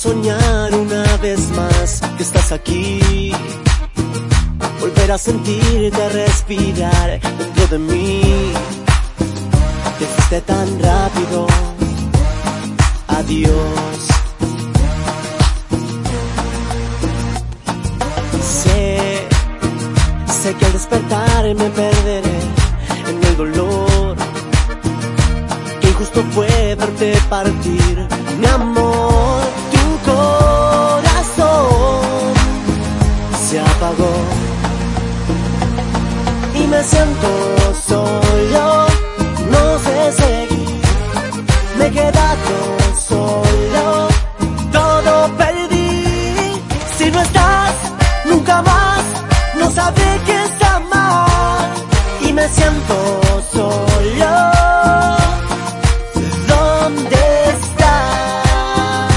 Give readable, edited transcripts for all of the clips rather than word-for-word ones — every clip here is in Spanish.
soñar una vez más que estás aquí, volver a sentirte, a respirar dentro de mí. Te fuiste tan rápido, adiós. Sé que al despertar me perderé en el dolor. Qué injusto fue verte partir, mi amor. Tu corazón se apagó y me siento solo. No sé seguir, me he quedado solo. Todo perdí. Si no estás, nunca más. No sabré qué es amar y me siento solo. ¿Dónde estás?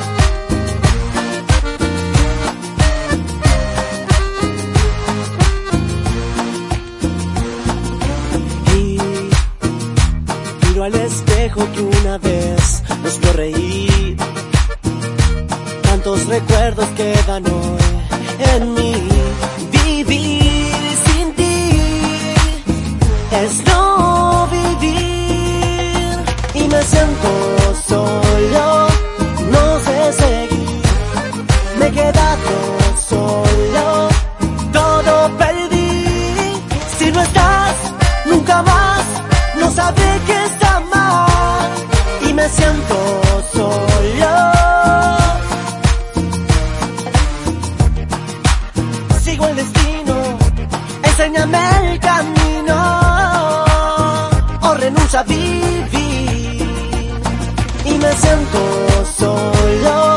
Y miro al espejo que una vez nos vio reír. Tantos recuerdos quedan hoy en mí. Vivir sin ti es no vivir y me siento solo. No sé seguir, me he quedado solo. Todo perdí. Si no estás, nunca más. No sabré qué es amar y me siento solo. Sigo el destino, enséñame el camino, o renuncia a vivir y me siento solo.